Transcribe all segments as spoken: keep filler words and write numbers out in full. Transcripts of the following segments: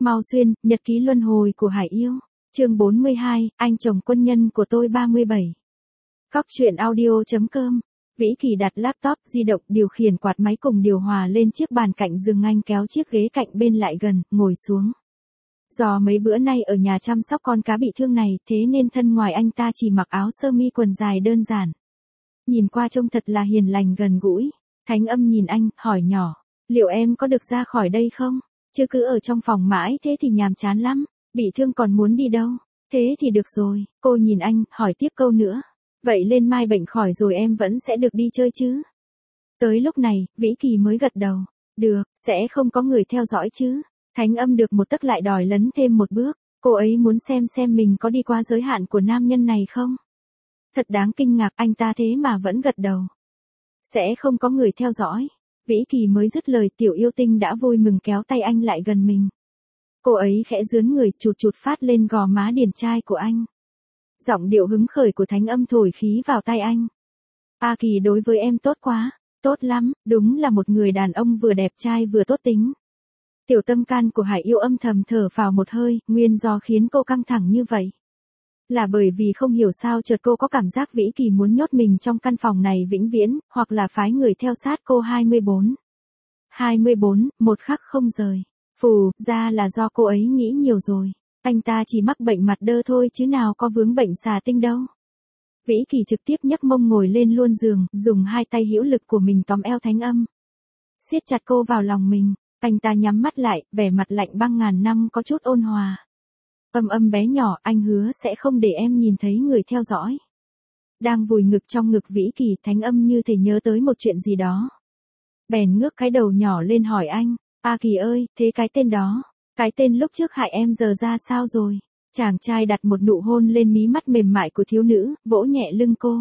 Mao Xuyên, nhật ký luân hồi của Hải Yêu. Chương bốn mươi hai, anh chồng quân nhân của tôi ba mươi bảy. Cóc truyện audio chấm com. Vĩ Kỳ đặt laptop, di động, điều khiển quạt máy cùng điều hòa lên chiếc bàn cạnh giường, anh kéo chiếc ghế cạnh bên lại gần, ngồi xuống. Do mấy bữa nay ở nhà chăm sóc con cá bị thương này, thế nên thân ngoài anh ta chỉ mặc áo sơ mi quần dài đơn giản. Nhìn qua trông thật là hiền lành gần gũi. Thánh Âm nhìn anh, hỏi nhỏ, liệu em có được ra khỏi đây không? Chứ cứ ở trong phòng mãi thế thì nhàm chán lắm, bị thương còn muốn đi đâu? Thế thì được rồi, cô nhìn anh, hỏi tiếp câu nữa. Vậy lên mai bệnh khỏi rồi em vẫn sẽ được đi chơi chứ? Tới lúc này, Vĩ Kỳ mới gật đầu. Được, sẽ không có người theo dõi chứ? Thánh Âm được một tấc lại đòi lấn thêm một bước. Cô ấy muốn xem xem mình có đi qua giới hạn của nam nhân này không? Thật đáng kinh ngạc, anh ta thế mà vẫn gật đầu. Sẽ không có người theo dõi. Vĩ Kỳ mới dứt lời, Tiểu Yêu Tinh đã vui mừng kéo tay anh lại gần mình. Cô ấy khẽ dướn người, chụt chụt phát lên gò má điển trai của anh. Giọng điệu hứng khởi của Thánh Âm thổi khí vào tai anh. A Kỳ đối với em tốt quá, tốt lắm, đúng là một người đàn ông vừa đẹp trai vừa tốt tính. Tiểu tâm can của Hải Yêu âm thầm thở phào một hơi, nguyên do khiến cô căng thẳng như vậy. Là bởi vì không hiểu sao chợt cô có cảm giác Vĩ Kỳ muốn nhốt mình trong căn phòng này vĩnh viễn, hoặc là phái người theo sát cô hai mươi bốn. hai mươi bốn, một khắc không rời. Phù, ra là do cô ấy nghĩ nhiều rồi. Anh ta chỉ mắc bệnh mặt đơ thôi chứ nào có vướng bệnh xà tinh đâu. Vĩ Kỳ trực tiếp nhấc mông ngồi lên luôn giường, dùng hai tay hữu lực của mình tóm eo Thánh Âm. Siết chặt cô vào lòng mình, anh ta nhắm mắt lại, vẻ mặt lạnh băng ngàn năm có chút ôn hòa. Âm Âm bé nhỏ, anh hứa sẽ không để em nhìn thấy người theo dõi. Đang vùi ngực trong ngực Vĩ Kỳ, Thánh Âm như thể nhớ tới một chuyện gì đó. Bèn ngước cái đầu nhỏ lên hỏi anh, A Kỳ ơi, thế cái tên đó, cái tên lúc trước hại em giờ ra sao rồi? Chàng trai đặt một nụ hôn lên mí mắt mềm mại của thiếu nữ, vỗ nhẹ lưng cô.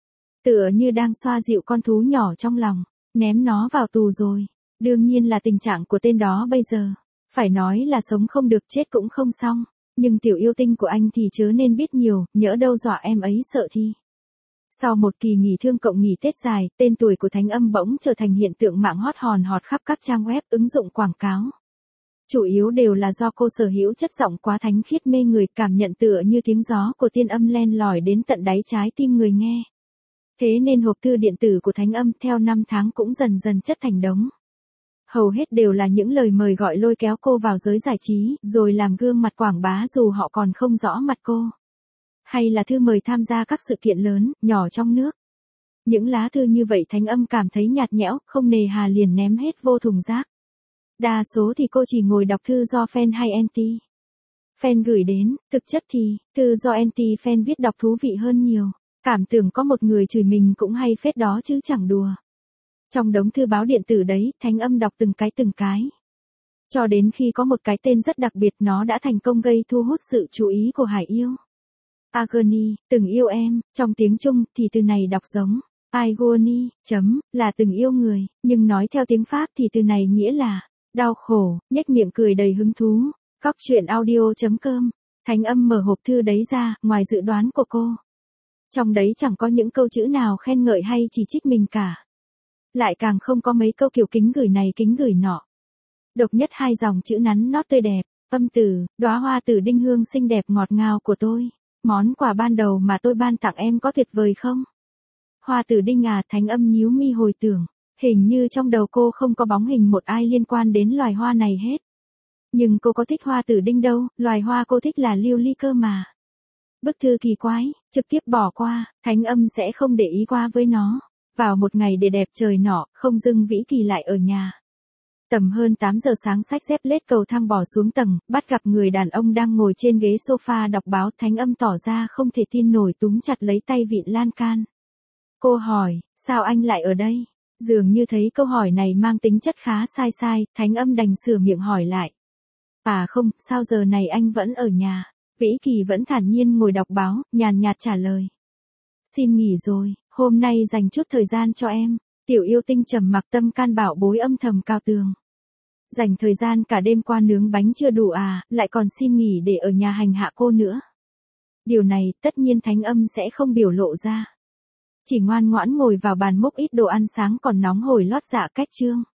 Tựa như đang xoa dịu con thú nhỏ trong lòng, ném nó vào tù rồi. Đương nhiên là tình trạng của tên đó bây giờ. Phải nói là sống không được chết cũng không xong. Nhưng Tiểu Yêu Tinh của anh thì chớ nên biết nhiều, nhỡ đâu dọa em ấy sợ thì. Sau một kỳ nghỉ thương cộng nghỉ Tết dài, tên tuổi của Thánh Âm bỗng trở thành hiện tượng mạng hot hòn hot khắp các trang web, ứng dụng quảng cáo. Chủ yếu đều là do cô sở hữu chất giọng quá thánh khiết mê người, cảm nhận tựa như tiếng gió của tiên âm len lỏi đến tận đáy trái tim người nghe. Thế nên hộp thư điện tử của Thánh Âm theo năm tháng cũng dần dần chất thành đống. Hầu hết đều là những lời mời gọi lôi kéo cô vào giới giải trí, rồi làm gương mặt quảng bá dù họ còn không rõ mặt cô. Hay là thư mời tham gia các sự kiện lớn, nhỏ trong nước. Những lá thư như vậy Thánh Âm cảm thấy nhạt nhẽo, không nề hà liền ném hết vô thùng rác. Đa số thì cô chỉ ngồi đọc thư do fan hay anti fan gửi đến, thực chất thì, thư do anti fan viết đọc thú vị hơn nhiều. Cảm tưởng có một người chửi mình cũng hay phết đó chứ chẳng đùa. Trong đống thư báo điện tử đấy, Thánh Âm đọc từng cái từng cái. Cho đến khi có một cái tên rất đặc biệt, nó đã thành công gây thu hút sự chú ý của Hải Yêu. Agony, từng yêu em, trong tiếng Trung thì từ này đọc giống agony, chấm, là từng yêu người, nhưng nói theo tiếng Pháp thì từ này nghĩa là đau khổ, nhếch miệng cười đầy hứng thú. Cóc truyện audio chấm com. Thánh Âm mở hộp thư đấy ra, ngoài dự đoán của cô. Trong đấy chẳng có những câu chữ nào khen ngợi hay chỉ trích mình cả. Lại càng không có mấy câu kiểu kính gửi này kính gửi nọ. Độc nhất hai dòng chữ nắn nót tươi đẹp, âm từ, đóa hoa tử đinh hương xinh đẹp ngọt ngào của tôi. Món quà ban đầu mà tôi ban tặng em có tuyệt vời không? Hoa tử đinh à, Thánh Âm nhíu mi hồi tưởng. Hình như trong đầu cô không có bóng hình một ai liên quan đến loài hoa này hết. Nhưng cô có thích hoa tử đinh đâu, loài hoa cô thích là lưu ly cơ mà. Bức thư kỳ quái, trực tiếp bỏ qua, Thánh Âm sẽ không để ý qua với nó. Vào một ngày để đẹp trời nọ, không dưng Vĩ Kỳ lại ở nhà. Tầm hơn tám giờ sáng xách dép lết cầu thang bỏ xuống tầng, bắt gặp người đàn ông đang ngồi trên ghế sofa đọc báo. Thánh Âm tỏ ra không thể tin nổi, túm chặt lấy tay vịn lan can. Cô hỏi, sao anh lại ở đây? Dường như thấy câu hỏi này mang tính chất khá sai sai, Thánh Âm đành sửa miệng hỏi lại. À không, sao giờ này anh vẫn ở nhà? Vĩ Kỳ vẫn thản nhiên ngồi đọc báo, nhàn nhạt trả lời. Xin nghỉ rồi, hôm nay dành chút thời gian cho em. Tiểu Yêu Tinh trầm mặc, tâm can bảo bối âm thầm cao tường. Dành thời gian cả đêm qua nướng bánh chưa đủ à, lại còn xin nghỉ để ở nhà hành hạ cô nữa. Điều này tất nhiên Thánh Âm sẽ không biểu lộ ra. Chỉ ngoan ngoãn ngồi vào bàn múc ít đồ ăn sáng còn nóng hổi lót dạ cách chương.